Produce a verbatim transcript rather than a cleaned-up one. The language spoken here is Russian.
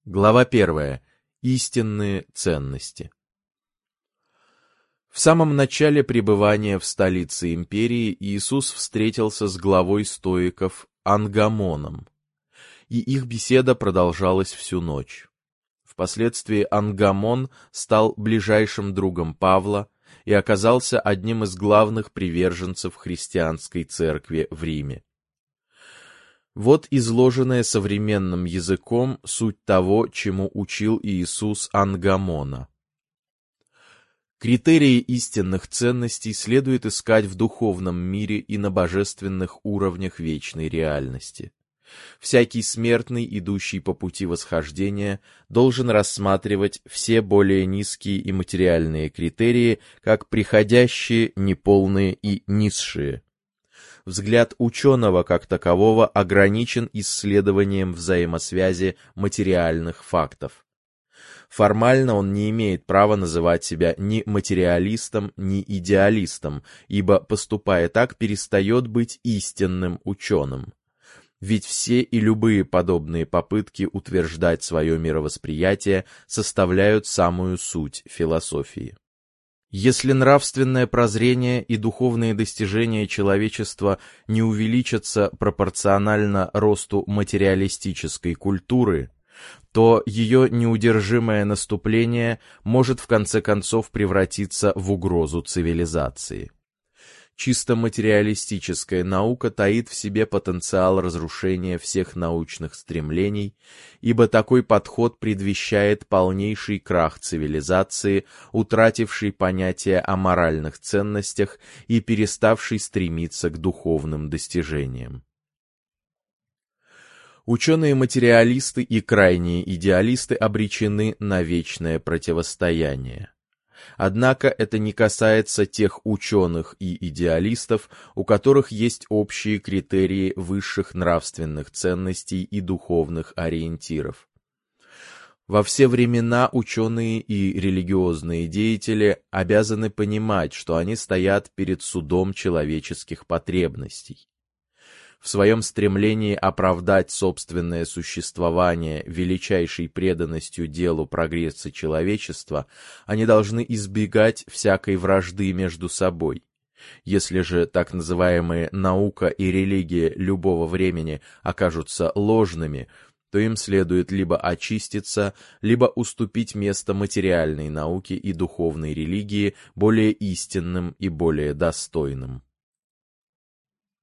Глава первая. Истинные ценности. В самом начале пребывания в столице империи Иисус встретился с главой стоиков Ангамоном, и их беседа продолжалась всю ночь. Впоследствии Ангамон стал ближайшим другом Павла и оказался одним из главных приверженцев христианской церкви в Риме. Вот изложенная современным языком суть того, чему учил Иисус Ангамона. Критерии истинных ценностей следует искать в духовном мире и на божественных уровнях вечной реальности. Всякий смертный, идущий по пути восхождения, должен рассматривать все более низкие и материальные критерии как приходящие, неполные и низшие. Взгляд ученого как такового ограничен исследованием взаимосвязи материальных фактов. Формально он не имеет права называть себя ни материалистом, ни идеалистом, ибо, поступая так, перестает быть истинным ученым. Ведь все и любые подобные попытки утверждать свое мировосприятие составляют самую суть философии. Если нравственное прозрение и духовные достижения человечества не увеличатся пропорционально росту материалистической культуры, то ее неудержимое наступление может в конце концов превратиться в угрозу цивилизации. Чисто материалистическая наука таит в себе потенциал разрушения всех научных стремлений, ибо такой подход предвещает полнейший крах цивилизации, утратившей понятие о моральных ценностях и переставшей стремиться к духовным достижениям. Ученые-материалисты и крайние идеалисты обречены на вечное противостояние. Однако это не касается тех ученых и идеалистов, у которых есть общие критерии высших нравственных ценностей и духовных ориентиров. Во все времена ученые и религиозные деятели обязаны понимать, что они стоят перед судом человеческих потребностей. В своем стремлении оправдать собственное существование величайшей преданностью делу прогресса человечества, они должны избегать всякой вражды между собой. Если же так называемые наука и религия любого времени окажутся ложными, то им следует либо очиститься, либо уступить место материальной науке и духовной религии более истинным и более достойным.